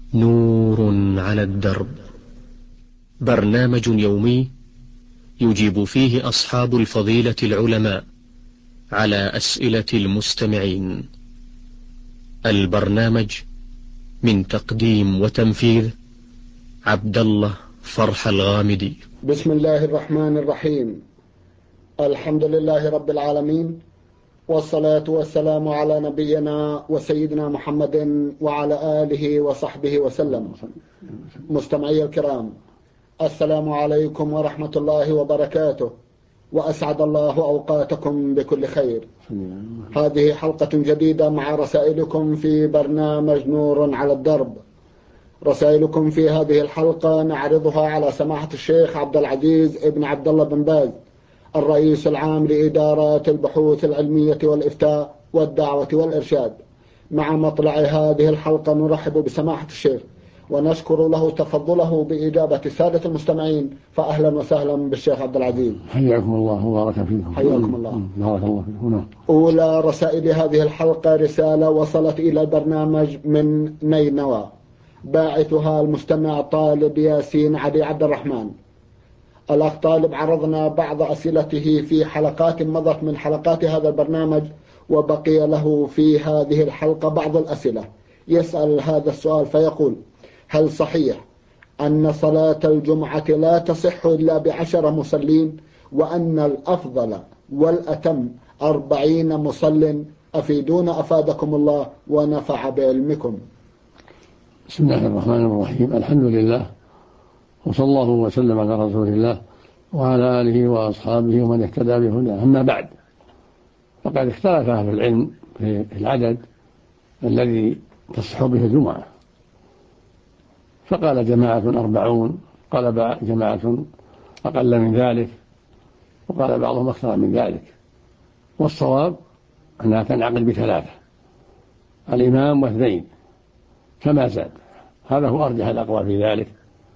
نور على الدرب، برنامج يومي يجيب فيه أصحاب الفضيلة العلماء على أسئلة المستمعين. البرنامج من تقديم وتنفيذ عبد الله فرح الغامدي. بسم الله الرحمن الرحيم. الحمد لله رب العالمين، والصلاة والسلام على نبينا وسيدنا محمد وعلى آله وصحبه وسلم. مستمعي الكرام، السلام عليكم ورحمة الله وبركاته، وأسعد الله أوقاتكم بكل خير. هذه حلقة جديدة مع رسائلكم في برنامج نور على الدرب. رسائلكم في هذه الحلقة نعرضها على سماحة الشيخ عبد العزيز ابن عبد الله بن باز، الرئيس العام لإدارات البحوث العلمية والإفتاء والدعوة والإرشاد. مع مطلع هذه الحلقة نرحب بسماحة الشيخ ونشكر له تفضله بإجابة السادة المستمعين، فأهلا وسهلا بالشيخ عبد العزيز. حياكم الله وبارك فيكم. حياكم الله. بارك الله فيكم. أولى رسائل هذه الحلقة رسالة وصلت إلى البرنامج من نينوى، باعثها المستمع طالب ياسين علي عبد الرحمن. الأخ طالب عرضنا بعض أسئلته في حلقات مضت من حلقات هذا البرنامج، وبقي له في هذه الحلقة بعض الأسئلة. يسأل هذا السؤال فيقول: هل صحيح أن صلاة الجمعة لا تصح إلا ب10 مصلين، وأن الأفضل والأتم 40 مصل؟ أفيدونا أفادكم الله ونفع بعلمكم. بسم الله الرحمن الرحيم. الحمد لله، وصلى الله وسلم على رسول الله وعلى آله وأصحابه ومن اهتدى بهداه. أما بعد، فقد اختلف أهل العلم في العدد الذي تصح به الجمعة، فقال جماعة 40، قال جماعة أقل من ذلك، وقال بعضهم أكثر من ذلك. والصواب أنها تنعقد ب3: الإمام و2 كما زاد. هذا هو أرجح الأقوال في ذلك.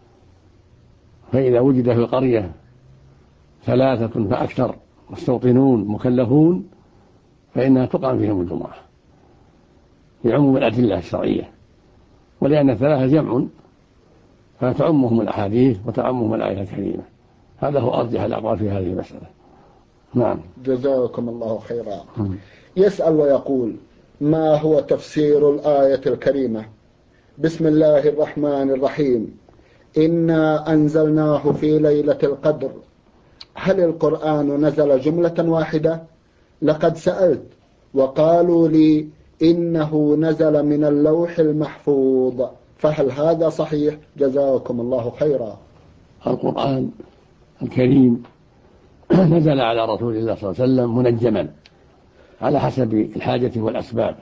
فإذا وجد في القرية 3 فأكثر مستوطنون مكلفون فإنها تقام فيهم الجمعة لعموم الأدلة الشرعية، ولأن 3 جمع فتعمهم الأحاديث وتعمهم الآية الكريمة. هذا هو أرجح الأقوال في هذه المسألة. نعم. جزاكم الله خيرا. يسأل ويقول: ما هو تفسير الآية الكريمة بسم الله الرحمن الرحيم إنا أنزلناه في ليلة القدر؟ هل القرآن نزل جملة واحدة؟ لقد سألت وقالوا لي إنه نزل من اللوح المحفوظ، فهل هذا صحيح؟ جزاكم الله خيرا. القرآن الكريم نزل على رسول الله صلى الله عليه وسلم منجما على حسب الحاجة والأسباب،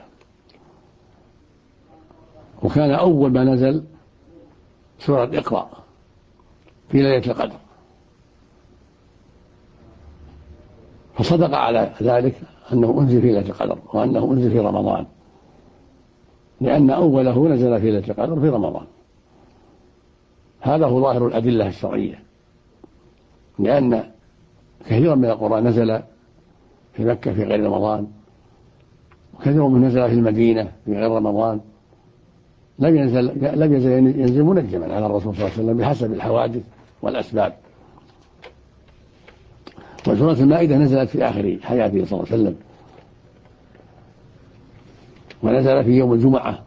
وكان أول ما نزل سورة اقرأ في ليلة القدر، فصدق على ذلك أنه أنزل في ليلة القدر وأنه أنزل في رمضان، لأن أوله نزل في ليلة القدر في رمضان. هذا هو ظاهر الأدلة الشرعية، لأن كثيرا من القرآن نزل في مكة في غير رمضان، وكثير منه نزل في المدينة في غير رمضان. لم يزل ينزل منجما على الرسول صلى الله عليه وسلم بحسب الحوادث والأسباب. وسورة المائدة نزلت في آخر حياته صلى الله عليه وسلم، ونزل في يوم الجمعة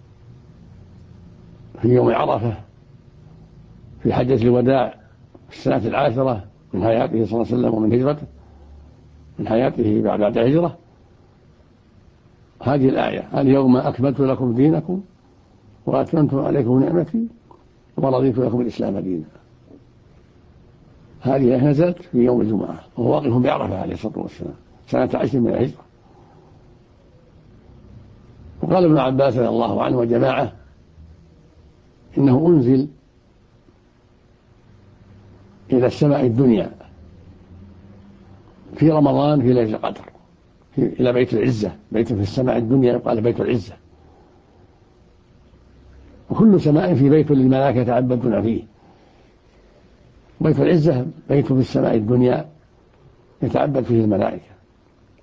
في يوم عرفة في حجة الوداع في السنة 10 من حياته صلى الله عليه وسلم ومن هجرته، من حياته بعد هجرة. هذه الآية: اليوم أكملت لكم دينكم وأتممت عليكم نعمتي ورضيت لكم الإسلام دينا. هذه نزلت في يوم الجمعة وهو واقف بعرفة عليه الصلاة والسلام سنة 10 من الهجرة. وقال ابن عباس رضي الله عنه وجماعة إنه أنزل إلى السماء الدنيا في رمضان في ليلة القدر إلى بيت العزة، بيت في السماء الدنيا يقال بيت العزة، وكل سماء في بيت للملائكة يتعبدون فيه. بيت العزة بيت في السماء الدنيا يتعبد فيه الملائكة،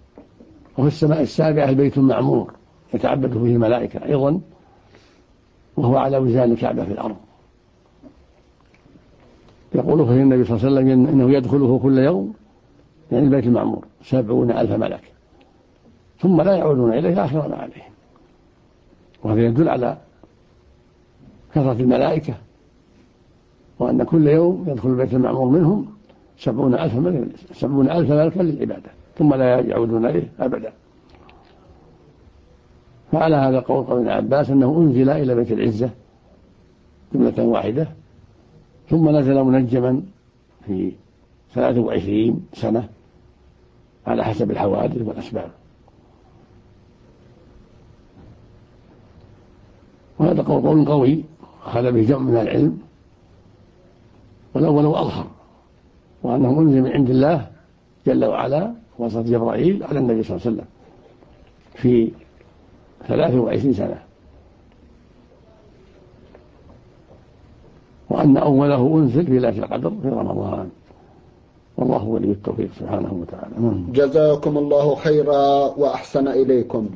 وفي السماء السابعة بيت معمور يتعبد فيه الملائكة أيضا وهو على وزان الكعبة في الأرض. يقول فيه النبي صلى الله عليه وسلم إنه يدخله كل يوم، يعني البيت المعمور، 70,000 ملك ثم لا يعودون إليه آخر ما عليهم. وهذا يدل على كثرة الملائكة، وأن كل يوم يدخل البيت المعمور منهم 70,000 ملكا للعبادة ثم لا يعودون إليه أبدا. فعلى هذا قول ابن عباس أنه أنزل إلى بيت العزة جملة واحدة، ثم نزل منجما في 23 سنة على حسب الحوادث والأسباب. وهذا قول قوي أخذ به جمع من العلم، والأول أظهر، وأنه أنزل من عند الله جل وعلا وسط جبرائيل على النبي صلى الله عليه وسلم في 23 سنة، وأن أوله أنزل في ليلة القدر في رمضان، والله ولي التوفيق سبحانه وتعالى. جزاكم الله خيرا وأحسن إليكم.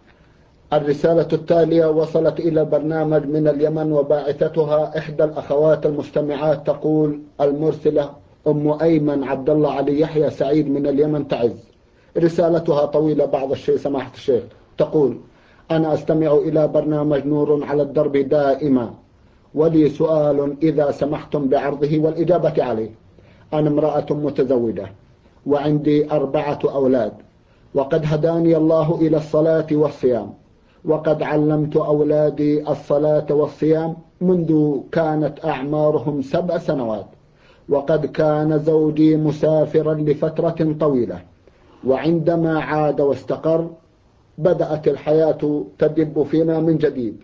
الرسالة التالية وصلت إلى برنامج من اليمن، وباعثتها إحدى الأخوات المستمعات، تقول المرسلة أم أيمن عبد الله علي يحيى سعيد من اليمن تعز. رسالتها طويلة بعض الشيء سماحة الشيخ. تقول: أنا أستمع إلى برنامج نور على الدرب دائما، ولي سؤال إذا سمحتم بعرضه والإجابة عليه. أنا امرأة متزوجة وعندي 4 أولاد، وقد هداني الله إلى الصلاة والصيام، وقد علمت أولادي الصلاة والصيام منذ كانت أعمارهم 7 سنوات، وقد كان زوجي مسافرا لفترة طويلة، وعندما عاد واستقر بدأت الحياة تدب فينا من جديد.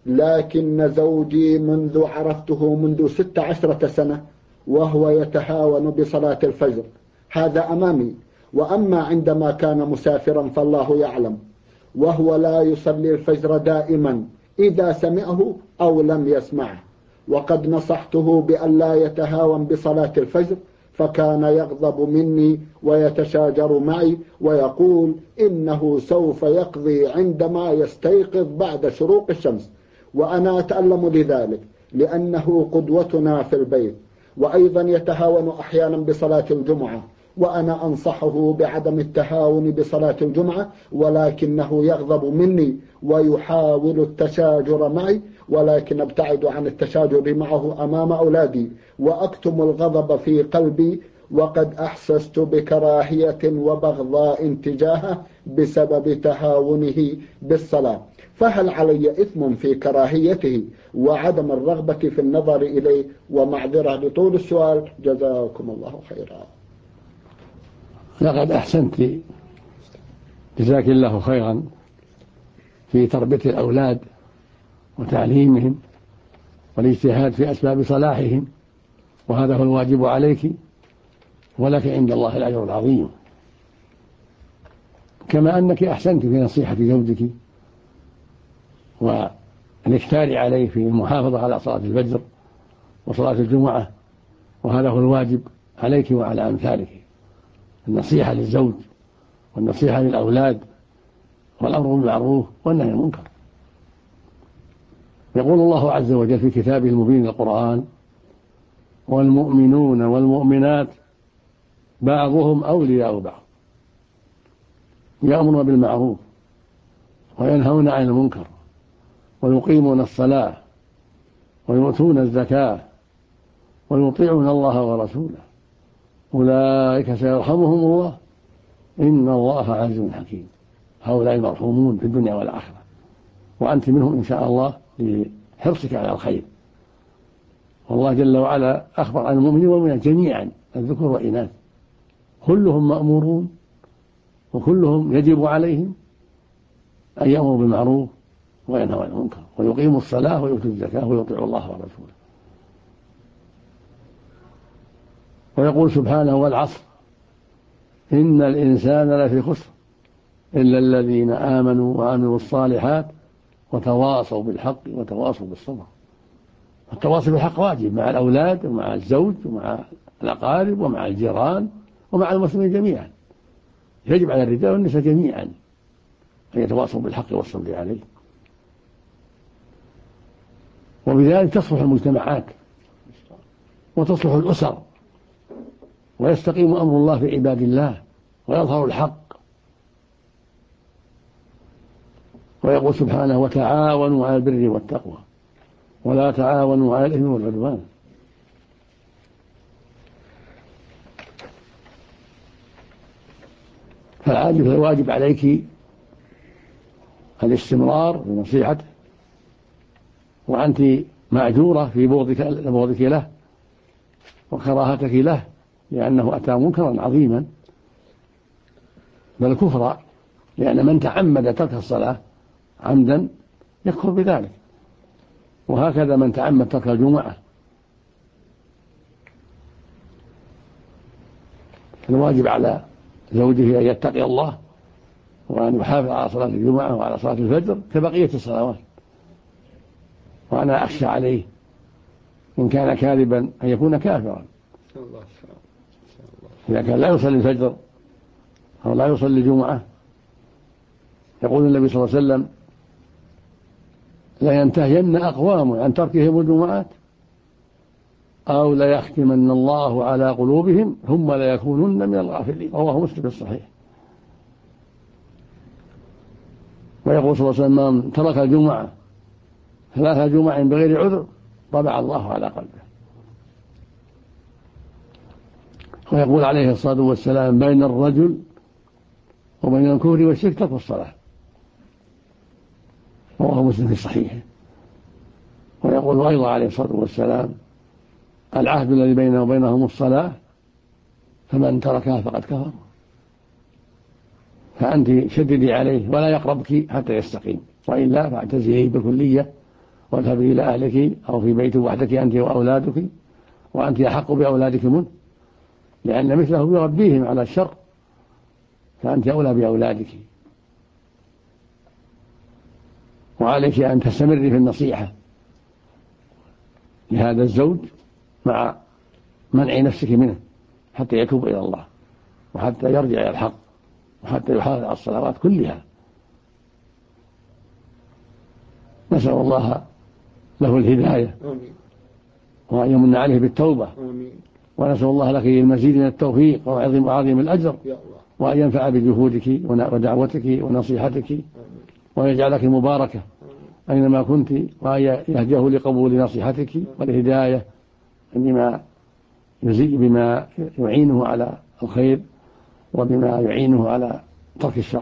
لكن زوجي منذ عرفته منذ 16 سنة وهو يتهاون بصلاة الفجر، هذا أمامي. وأما عندما كان مسافرا فالله يعلم، وهو لا يصلي الفجر دائما إذا سمعه أو لم يسمعه. وقد نصحته بأن لا يتهاون بصلاة الفجر، فكان يغضب مني ويتشاجر معي ويقول إنه سوف يقضي عندما يستيقظ بعد شروق الشمس، وأنا أتألم لذلك لأنه قدوتنا في البيت. وأيضا يتهاون أحيانا بصلاة الجمعة، وأنا أنصحه بعدم التهاون بصلاة الجمعة، ولكنه يغضب مني ويحاول التشاجر معي، ولكن أبتعد عن التشاجر معه أمام أولادي وأكتم الغضب في قلبي، وقد أحسست بكراهية وبغضاء تجاهه بسبب تهاونه بالصلاة. فهل علي إثم في كراهيته وعدم الرغبة في النظر إليه؟ ومعذرة لطول السؤال، جزاكم الله خيرا. لقد أحسنت، جزاك الله خيرا، في تربية الأولاد وتعليمهم والاجتهاد في أسباب صلاحهم، وهذا هو الواجب عليك، ولك عند الله الأجر العظيم. كما أنك أحسنت في نصيحة زوجك والإكثار عليه في المحافظة على صلاة الفجر وصلاة الجمعة، وهذا هو الواجب عليك وعلى أمثالك، النصيحة للزوج والنصيحة للأولاد والأمر بالمعروف والنهي عن المنكر. يقول الله عز وجل في كتابه المبين القرآن: والمؤمنون والمؤمنات بعضهم أولياء بعض يأمرون بالمعروف وينهون عن المنكر ويقيمون الصلاة ويؤتون الزكاة ويطيعون الله ورسوله أولئك سيرحمهم الله إن الله عزيز حكيم. هؤلاء المرحومون في الدنيا والآخرة، وأنت منهم إن شاء الله لحرصك على الخير. والله جل وعلا أخبر عن المؤمنين والمؤمنات جميعا، الذكور والإناث، كلهم مأمورون وكلهم يجب عليهم أن يأمروا بالمعروف وينهوا عن المنكر ويقيموا الصلاة ويؤتوا الزكاة ويطيعوا الله ورسوله. ويقول سبحانه: والعصر إن الإنسان لفي خسر إلا الذين آمنوا وعملوا الصالحات وتواصوا بالحق وتواصوا بالصبر. التواصي بالحق واجب مع الأولاد ومع الزوج ومع الأقارب ومع الجيران ومع المسلمين جميعا. يجب على الرجال والنساء جميعا أن يتواصوا بالحق والصبر عليه. وبذلك تصلح المجتمعات وتصلح الأسر ويستقيم أمر الله في عباد الله ويظهر الحق. ويقول سبحانه: وتعاونوا على البر والتقوى ولا تعاونوا على الإثم والعدوان. فالواجب عليك الاستمرار في نصيحته، وأنت مأجورة في بغضك له وكراهتك له، لأنه أتى منكرا عظيما بل كفرا، لأن من تعمد ترك الصلاة عمدا يكفر بذلك، وهكذا من تعمد ترك الجمعة. الواجب على زوجه أن يتقي الله وأن يحافظ على صلاة الجمعة وعلى صلاة الفجر كبقية الصلوات. وأنا أخشى عليه إن كان كاذبا أن يكون كافرا إذا كان لا يصلي الفجر أو لا يصلي الجمعة. يقول النبي صلى الله عليه وسلم: لا ينتهين أقوام عن تركهم الجمعات أو لا يختمن الله على قلوبهم ثم لا يكونن من الغافلين. رواه مسلم في الصحيح. ويقول صلى الله عليه وسلم: من ترك الجمعة 3 جمع بغير عذر طبع الله على قلبه. ويقول عليه الصلاة والسلام: بين الرجل وبين الكفر والشرك ترك الصلاة. رواه مسلم في الصحيح. ويقول أيضا عليه الصلاة والسلام: العهد الذي بيننا وبينهم الصلاة فمن تركها فقد كفر. فأنت شددي عليه ولا يقربك حتى يستقيم، وإلا فاعتزليه بالكلية واذهبي إلى أهلك أو في بيت وحدك أنت وأولادك، وأنت أحق بأولادك منه، لأن مثله يربيهم على الشر، فأنت أولى بأولادك. وعليك أن تستمري في النصيحة لهذا الزوج مع منع نفسك منه حتى يتوب إلى الله وحتى يرجع إلى الحق وحتى يحافظ على الصلوات كلها. نسأل الله له الهداية وأن يمن عليه بالتوبة. ونسأل الله لك المزيد من التوفيق وعظيم الأجر، وأن ينفع بجهودك ودعوتك ونصيحتك، وأن يجعلك مباركة أينما كنت، وأن يهديه لقبول نصيحتك والهداية بما يعينه على الخير وبما يعينه على ترك الشر.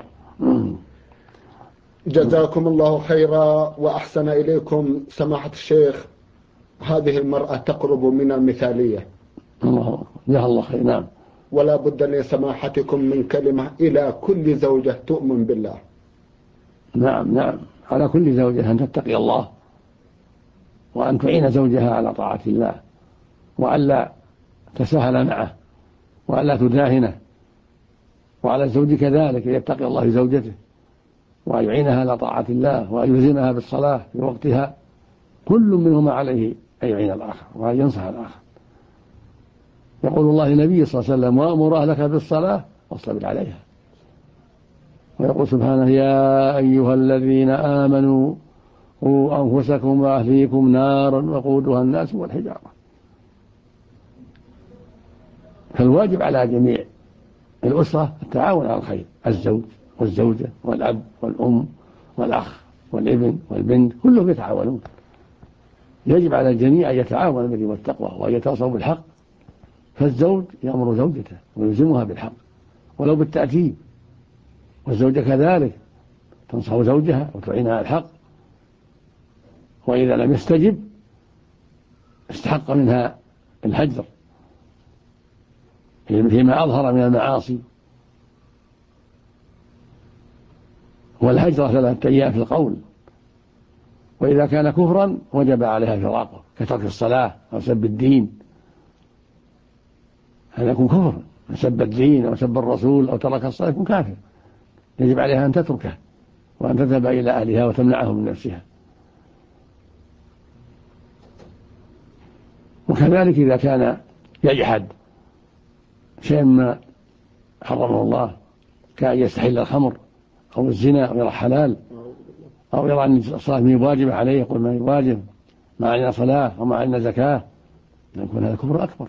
جزاكم الله خيرا وأحسن إليكم سماحة الشيخ. هذه المرأة تقرب من المثالية. جزاها الله خير. نعم. ولا بد لسماحتكم من كلمة إلى كل زوجة تؤمن بالله. نعم، على كل زوجة أن تتقي الله وأن تعين زوجها على طاعة الله، وألا تساهل معه وألا تداهنه، وعلى الزوج كذلك يتقي الله زوجته وأن يعينها على طاعة الله وأن يلزمها بالصلاة في وقتها. كل منهما عليه أن يعين الآخر وأن ينصح الآخر. يقول الله للنبي صلى الله عليه وسلم: وأمر أهلك بالصلاة واصطبر عليها. ويقول سبحانه: يا أيها الذين آمنوا قوا أنفسكم وأهليكم نارا وقودها الناس والحجارة. فالواجب على جميع الأسرة التعاون على الخير، الزوج والزوجة والأب والأم والأخ والابن والبنت كلهم يتعاونون. يجب على الجميع أن يتعاونوا بالبر والتقوى وأن يتواصوا بالحق. فالزوج يأمر زوجته ويلزمها بالحق ولو بالتأكيد، والزوجة كذلك تنصح زوجها وتعينها على الحق، وإذا لم يستجب استحق منها الهجر فيما أظهر من المعاصي. والهجر 3 أيام في القول، وإذا كان كفرا وجب عليها فراقه كترك الصلاة أو سب الدين. هذا يكون كفر، سب الدين أو سب الرسول أو ترك الصلاة يكون كافر، يجب عليها أن تتركه وأن تذهب إلى أهلها وتمنعه من نفسها. وكذلك إذا كان يجحد شيء ما حرمه الله كأن يستحل الخمر أو الزنا أو يرى حلال أو يرى أن الصلاة من واجبة عليه يقول ما هي واجب ما علينا صلاة وما علينا زكاة، يكون هذا كفر أكبر.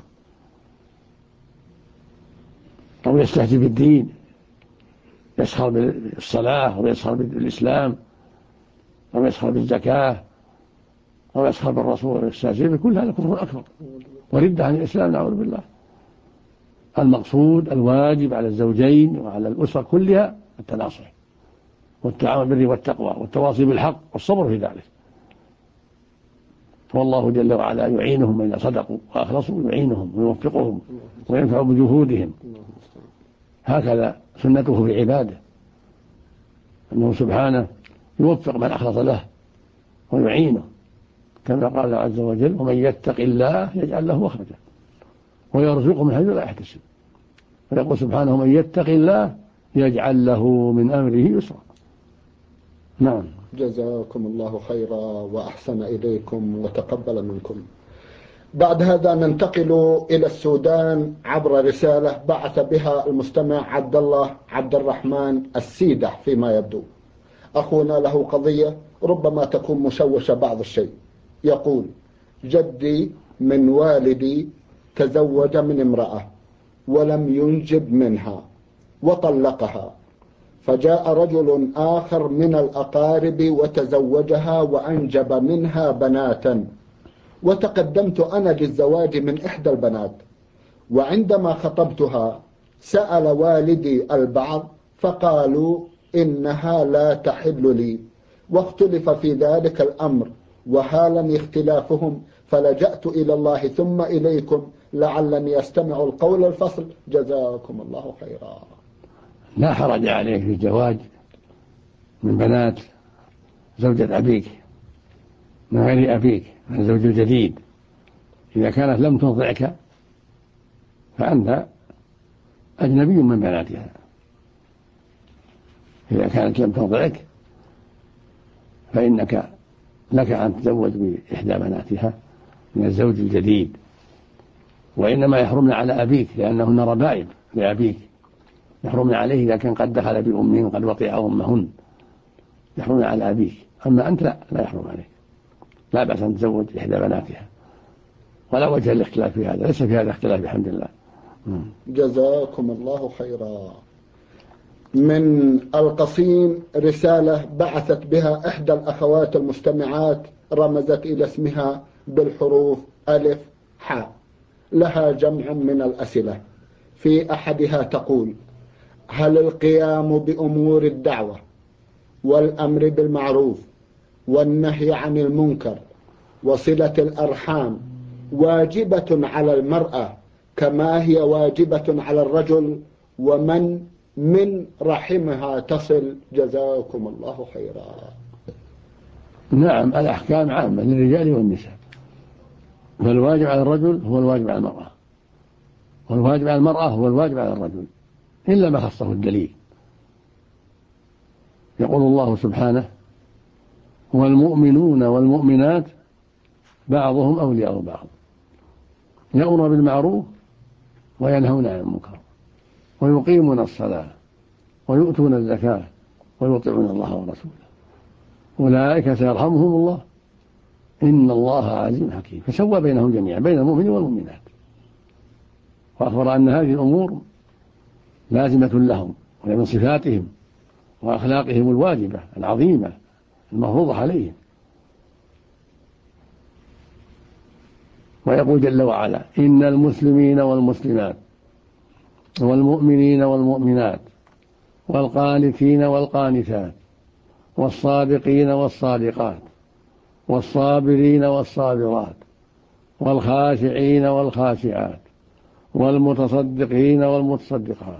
أو يستهزئ بالدين، يسخر بالصلاة ويسخر بالإسلام، أو يسخر بالزكاة، أو يسخر بالرسول ويستهزئ بكل هذا كفر أكبر وردة عن الإسلام، نعوذ بالله. المقصود الواجب على الزوجين وعلى الأسرة كلها التناصح والتعاون بالبر والتقوى والتواصي بالحق والصبر في ذلك، والله جل وعلا يعينهم إذا صدقوا وأخلصوا، يعينهم ويوفقهم وينفع بجهودهم. هكذا سنته في عباده، أنه سبحانه يوفق من أخلص له ويعينه، كما قال عز وجل: ومن يتق الله يجعل له مخرجا ويرزقه من حيث لا يحتسب. ويقول سبحانه: من يتق الله يجعل له من أمره يسرا. نعم. جزاكم الله خيرا وأحسن إليكم وتقبل منكم. بعد هذا ننتقل إلى السودان عبر رسالة بعث بها المستمع عبد الله عبد الرحمن السيدح. فيما يبدو أخونا له قضية ربما تكون مشوشة بعض الشيء. يقول: جدي من والدي تزوج من امرأة ولم ينجب منها وطلقها، فجاء رجل آخر من الأقارب وتزوجها وأنجب منها بناتا، وتقدمت أنا للزواج من إحدى البنات، وعندما خطبتها سأل والدي البعض فقالوا إنها لا تحل لي، واختلف في ذلك الأمر وهالني اختلافهم، فلجأت إلى الله ثم إليكم لعلني أستمع القول الفصل. جزاكم الله خيرا. لا حرج عليك في الزواج من بنات زوجة أبيك من غير أبيك، من الزوج الجديد، إذا كانت لم ترضعك فأنت أجنبي من بناتها. إذا كانت لم ترضعك فإنك لك أن تتزوج بإحدى بناتها من الزوج الجديد، وإنما يحرمن على أبيك لأنهن ربائب لأبيك، يحرمن عليه إذا كان قد دخل بأمهن قد وطئ أمهن، يحرمن على أبيك. أما أنت لا يحرم عليك، لا بأس أن تزوج إحدى بناتها، ولا وجه الاختلاف في هذا، ليس في هذا اختلاف بحمد الله. جزاكم الله خيرا. من القصيم رسالة بعثت بها إحدى الأخوات المستمعات، رمزت إلى اسمها بالحروف ألف حاء، لها جمع من الأسئلة. في أحدها تقول: هل القيام بأمور الدعوة والأمر بالمعروف والنهي عن المنكر وصلة الأرحام واجبة على المرأة كما هي واجبة على الرجل، ومن من رحمها تصل؟ جزاكم الله خيرا. نعم، الأحكام عامة للرجال والنساء، فالواجب على الرجل هو الواجب على المرأة، والواجب على المرأة هو الواجب على الرجل، إلا ما خصه الدليل. يقول الله سبحانه: والمؤمنون والمؤمنات بعضهم أولياء بعض يأمرون بالمعروف وينهون عن المنكر ويقيمون الصلاة ويؤتون الزكاة ويطيعون الله ورسوله أولئك سيرحمهم الله إن الله عزيز حكيم. فسوى بينهم جميعا، بين المؤمنين والمؤمنات، وأخبر أن هذه الأمور لازمة لهم ومن صفاتهم وأخلاقهم الواجبة العظيمة المفروضة عليهم. ويقول جل وعلا: إن المسلمين والمسلمات والمؤمنين والمؤمنات والقانتين والقانتات والصادقين والصادقات والصابرين والصابرات والخاشعين والخاشعات والمتصدقين والمتصدقات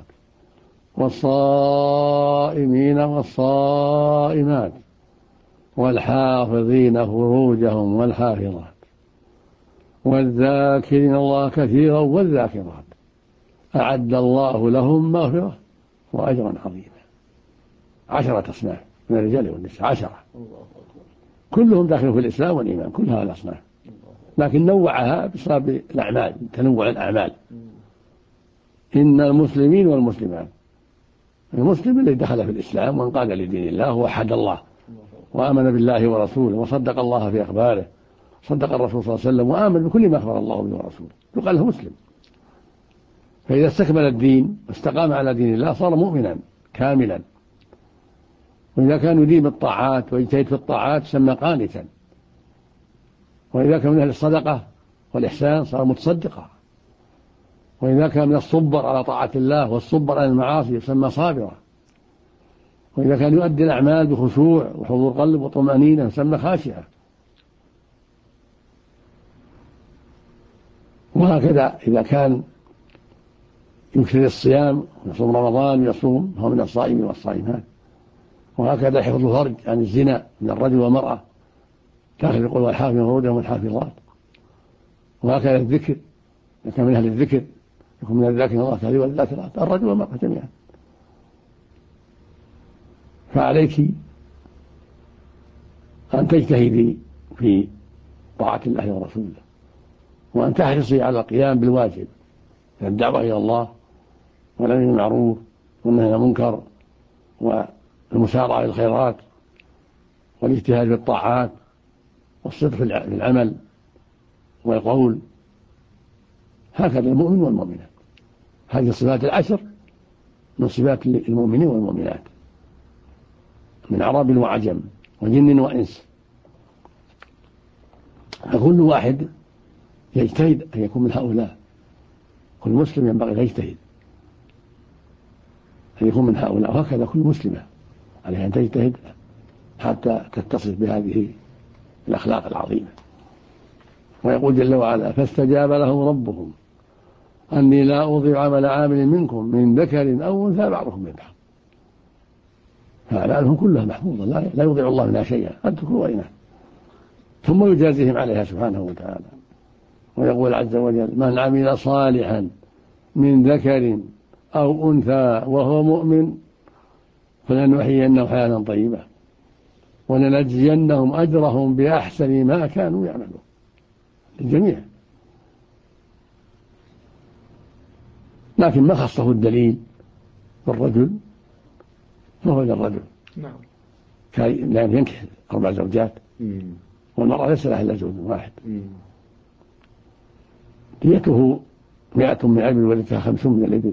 والصائمين والصائمات والحافظين فروجهم والحافظات والذاكرين الله كثيرا والذاكرات أعد الله لهم مغفرة وأجرا عظيما. 10 أصناف من الرجال والنساء، 10 كلهم داخلون في الإسلام والإيمان، كل هذه الأصناف، لكن نوعها بسبب الأعمال، تنوع الأعمال. إن المسلمين والمسلمات، المسلم الذي دخل في الإسلام وانقاد لدين الله ووحد الله وآمن بالله ورسوله وصدق الله في أخباره صدق الرسول صلى الله عليه وسلم وآمن بكل ما أخبر الله به ورسوله يقال له مسلم. فإذا استكمل الدين واستقام على دين الله صار مؤمنا كاملا. وإذا كان يديم الطاعات ويجتهد في الطاعات سمى قانتا. وإذا كان من أهل الصدقة والإحسان صار متصدقا. وإذا كان من الصبر على طاعة الله والصبر على المعاصي يسمى صابرا. وإذا كان يؤدي الأعمال بخشوع وحضور قلب وطمأنينة يسمى خاشعا. وهكذا إذا كان يكثر الصيام ويصوم رمضان ويصوم هو من الصائمين والصائمات. وهكذا حفظ الفرج عن الزنا من الرجل والمرأة داخل القول والحافظ فروجهم والحافظات. وهكذا الذكر إذا كان من أهل الذكر يكون من الذاكرين الله كثيرا والذاكرات الرجل والمرأة جميعا. فعليك أن تجتهدي في طاعة الله ورسوله وأن تحرصي على القيام بالواجب من الدعوة إلى الله والأمر بالمعروف والنهي عن المنكر والمسارعة للخيرات والاجتهاد في الطاعات والصدق في العمل والقول. هكذا المؤمن والمؤمنات. هذه الصفات العشر من صفات المؤمنين والمؤمنات من عرب وعجم وجن وإنس. فكل واحد يجتهد أن يكون من هؤلاء. كل مسلم ينبغي أن يجتهد أن يكون من هؤلاء. وهكذا كل مسلمة عليها أن تجتهد حتى تتصف بهذه الأخلاق العظيمة. ويقول جل وعلا فاستجاب لهم ربهم أني لا أضيع عمل عامل منكم من ذكر أو أنثى بعضكم من بعض. فأعمالهم كلها محفوظة لا يضيع الله منها شيئا الذكور وإناث. ثم يجازيهم عليها سبحانه وتعالى. ويقول عز وجل من عمل صالحا من ذكر أو أنثى وهو مؤمن فلنحيينه حياة طيبة ولنجزينهم أجرهم بأحسن ما كانوا يعملون. الجميع. لكن ما خصه الدليل بالرجل فهو للرجل. نعم. لأن ينكح 4 زوجات والمرأة ليس لها إلا زوج واحد. ديته 100 من الإبل ولدتها 50 من الإبل.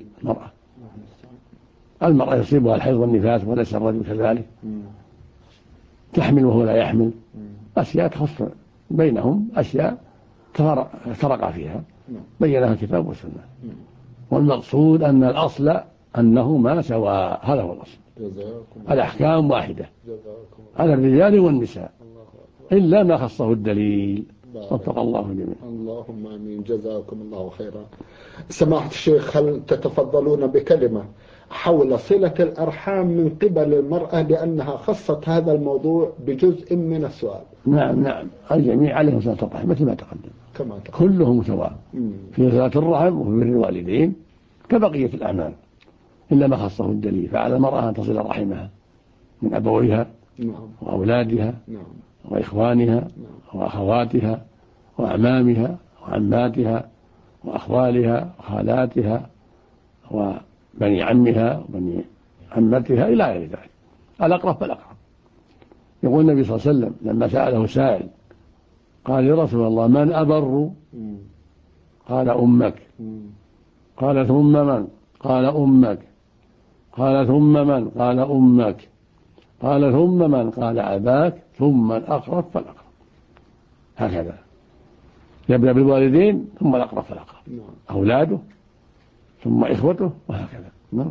المرأة يصيبها الحيض والنفاس وليس الرجل كذلك. تحمل وهو لا يحمل. أشياء تخص بينهم أشياء تفرق فيها بينها الكتاب والسنة. والمقصود أن الأصل أنهما سواء. هذا هو الأصل. الأحكام واحدة على الرجال والنساء إلا ما خصه الدليل. وفق الله جميعا. اللهم آمين. جزاكم الله خيرا. سماحة الشيخ هل تتفضلون بكلمة حول صلة الأرحام من قبل المرأة لأنها خصت هذا الموضوع بجزء من السؤال؟ نعم الجميع عليهم صلة الرحم مثل ما تقدم كلهم سواء في صلة الرحم وفي بر الوالدين كبقية الأعمال إلا ما خصه الدليل. فعلى المرأة أن تصل رحمها من أبويها وأولادها وإخوانها وأخواتها وأعمامها وعماتها وأخوالها وخالاتها وبني عمها وبني عمتها إلى غير ذلك. الأقرب فالأقرب. يقول النبي صلى الله عليه وسلم لما سأله سائل قال يا رسول الله من أبر؟ قال أمك. قال ثم من؟ قال أمك. قال ثم من؟ قال أمك. قال ثم من؟ قال أباك. ثم الأقرب فالأقرب. هكذا يبدأ بالوالدين ثم الأقرب فالأقرب. أولاده ثم إخوته وهكذا.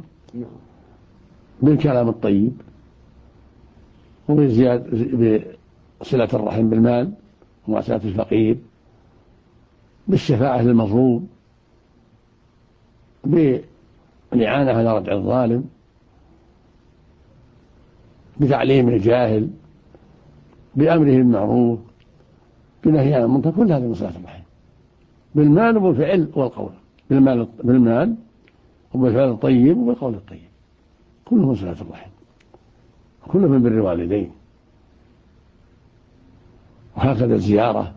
بالكلام الطيب بصلة الرحم بالمال ومواساة الفقير بالشفاعة للمظلوم بالإعانة على ردع الظالم بتعليم الجاهل بأمره بالمعروف بنهي عن المنكر. كل هذا من صلة الرحم بالمال وبالفعل والقول. بالمال وبالفعل الطيب وبالقول الطيب كله من صلة الرحم كله من بر الوالدين. وهكذا الزيارة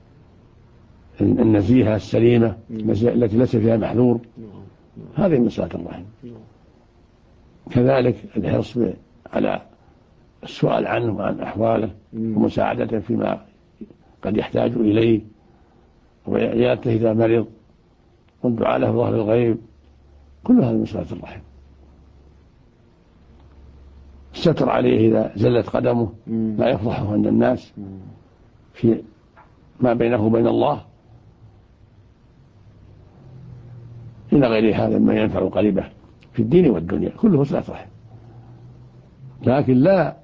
النزيهة السليمة التي ليس فيها محذور هذه من صلة الرحم. كذلك الحرص على السؤال عنه وعن أحواله ومساعدته فيما قد يحتاج إليه، وعيادته إذا مرض، والدعاء له ظهر الغيب، كل هذا من صلة الرحم. الستر عليه إذا زلت قدمه لا يفضحه عند الناس في ما بينه وبين الله، إلى غير هذا ما ينفع قريبه في الدين والدنيا، كله صلة رحم. لكن لا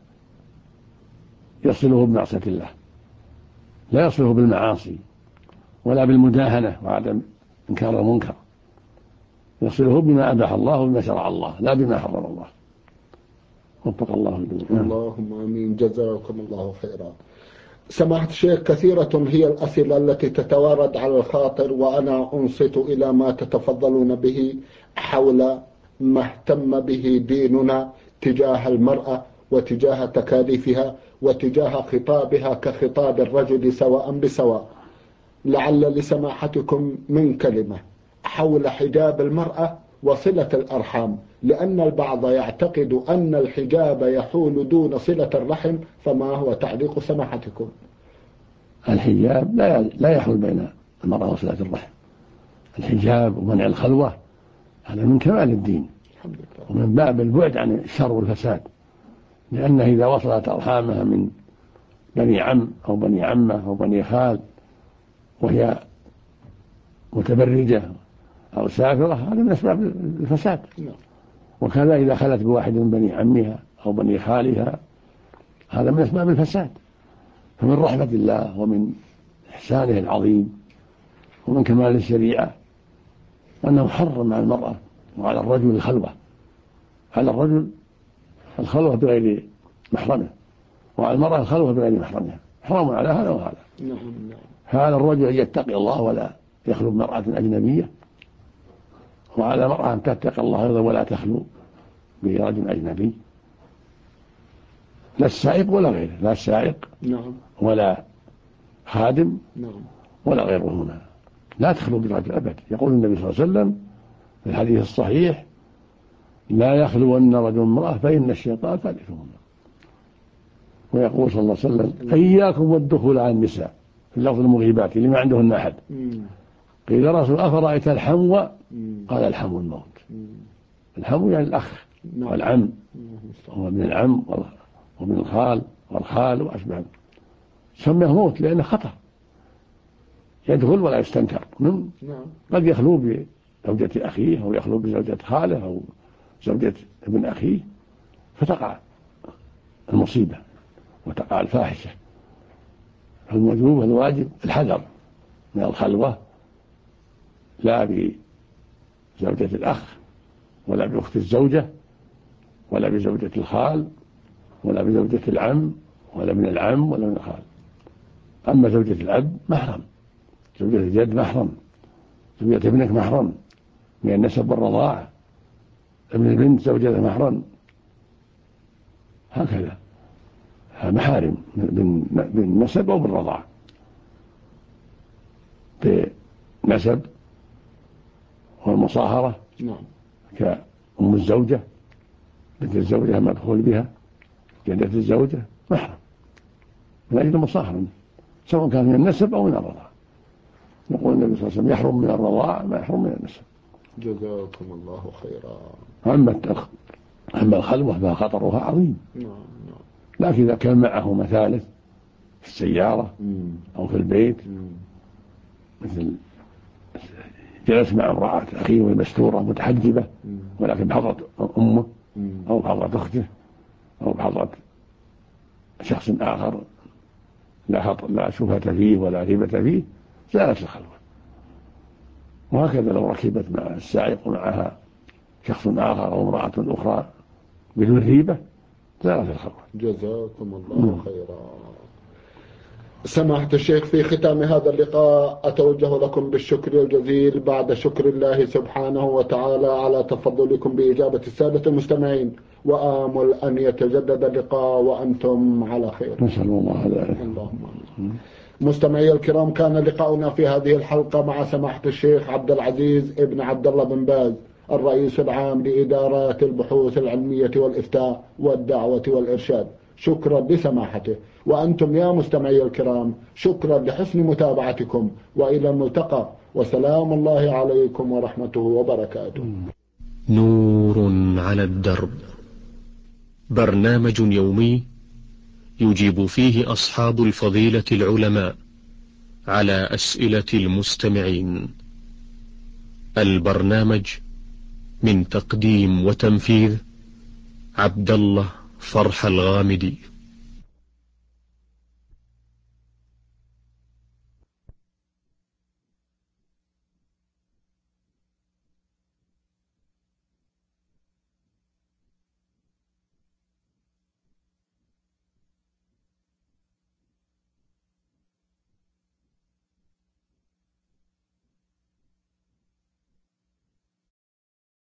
يصله بمعصية الله، لا يصله بالمعاصي ولا بالمداهنة وعدم إنكار المنكر، يصله بما أباح الله وبما شرع الله، لا بما حرم الله. وفق الله الجميع. اللهم آمين. جزاكم الله خيرا. سماحة الشيخ، كثيرة هي الأسئلة التي تتوارد على الخاطر، وأنا أنصت إلى ما تتفضلون به حول ما اهتم به ديننا تجاه المرأة وتجاه تكاليفها وتجاه خطابها كخطاب الرجل سواء بسواء. لعل لسماحتكم من كلمة حول حجاب المرأة وصلة الأرحام، لأن البعض يعتقد أن الحجاب يحول دون صلة الرحم، فما هو تعليق سماحتكم؟ الحجاب لا يحول بين المرأة وصلة الرحم. الحجاب ومنع الخلوة هذا من كمال الدين، ومن باب البعد عن الشر والفساد، لأنه إذا وصلت أرحامها من بني عم أو بني عمة أو بني خال وهي متبرجة أو سافرة، هذا من أسباب الفساد. وكذا إذا خلت بواحد من بني عمها أو بني خالها، هذا من أسباب الفساد. فمن رحمة الله ومن إحسانه العظيم ومن كمال الشريعة أنه حرم على المرأة وعلى الرجل الخلوة، على الرجل الخلوة بغير محرمه، وعلى المرأة الخلوة بغير محرمها، حرام على هذا وهذا. فعلى الرجل أن يتقي الله ولا يخلو بمرأة أجنبية، وعلى المرأة أن تتقي الله أيضا ولا تخلو برجل أجنبي، لا السائق ولا غيره، لا السائق ولا خادم ولا غيرهما، لا تخلو برجل أبدا. يقول النبي صلى الله عليه وسلم في الحديث الصحيح: لا يخلون رجل امرأة فإن الشيطان ثالثهما. ويقول صلى الله عليه وسلم: إياكم والدخول على النساء، في اللفظ المغيبات اللي ما عندهن أحد. قيل يا رسول أفرأيت الحمو؟ قال: الحمو الموت. الحمو يعني الأخ والعم، ومن العم ومن الخال والخال وأشبه، سميه موت لأنه خطر، يدخل ولا يستنكر. قد يخلو بزوجة أخيه أو يخلو بزوجة خاله أو زوجة ابن أخيه، فتقع المصيبة وتقع الفاحشة. فالوجوب والواجب الحذر من الخلوة، لا بزوجة الأخ ولا بأخت الزوجة ولا بزوجة الخال ولا بزوجة العم ولا من العم ولا من الخال. أما زوجة الأب محرم، زوجة الجد محرم، زوجة ابنك محرم من النسب والرضاعة، ابن البنت زوجته محرم، هكذا محارم بالنسب أو بالرضاعة. بنسب والمصاهرة كأم الزوجة، بنت الزوجة المدخول بها، جدة الزوجة محرم من أجل المصاهرة، سواء كان من النسب أو من الرضاعة. يقول النبي صلى الله عليه وسلم: يحرم من الرضاعة ما يحرم من النسب. جزاكم الله خيرا. أما الخلوة فخطرها عظيم، لكن إذا كان معه مثالث في السيارة أو في البيت، مثل جلس مع امرأة أخيه مستورة متحجبة ولكن بحضرة أمه أو بحضرة أخته أو بحضرة شخص آخر لا شبهة فيه ولا ريبة فيه، زالت الخلوة. وهكذا لو ركبت مع السائق ومعها شخص آخر أو امرأة أخرى بدون ريبة، زالت الخلوة. جزاكم الله خيرا. سماحة الشيخ، في ختام هذا اللقاء أتوجه لكم بالشكر الجزيل بعد شكر الله سبحانه وتعالى على تفضلكم بإجابة السادة المستمعين، وآمل أن يتجدد اللقاء وأنتم على خير. نسأل الله ذلك. اللهم آمين. مستمعي الكرام، كان لقاؤنا في هذه الحلقة مع سماحة الشيخ عبد العزيز ابن عبد الله بن باز، الرئيس العام لإدارات البحوث العلمية والإفتاء والدعوة والإرشاد. شكرا لسماحته. وأنتم يا مستمعي الكرام شكرا لحسن متابعتكم، وإلى الملتقى، وسلام الله عليكم ورحمته وبركاته. نور على الدرب، برنامج يومي يجيب فيه أصحاب الفضيلة العلماء على أسئلة المستمعين. البرنامج من تقديم وتنفيذ عبد الله فرح الغامدي.